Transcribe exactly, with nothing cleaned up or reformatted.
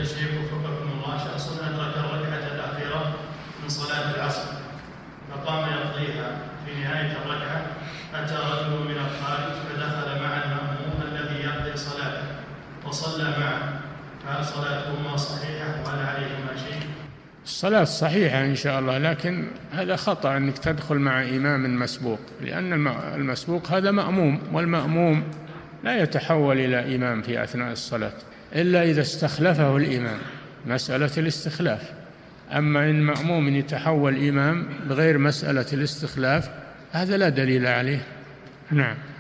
الشيخ وفقكم الله، شخص أدرك الركعة الأخيرة من صلاة العصر فقام يقضيها، في نهاية الركعة أتى رجل من الخارج فدخل مع المأموم الذي يقضي صلاته وصلى معه، فهل صلاتهما صحيحة وهل عليهما شيء؟ الصلاة صحيحة إن شاء الله، لكن هذا خطأ أنك تدخل مع إمام مسبوق، لأن المسبوق هذا مأموم، والمأموم لا يتحول إلى إمام في أثناء الصلاة إلا إذا استخلفه الإمام، مسألة الاستخلاف. أما إن مأموم يتحول إمام بغير مسألة الاستخلاف هذا لا دليل عليه. نعم.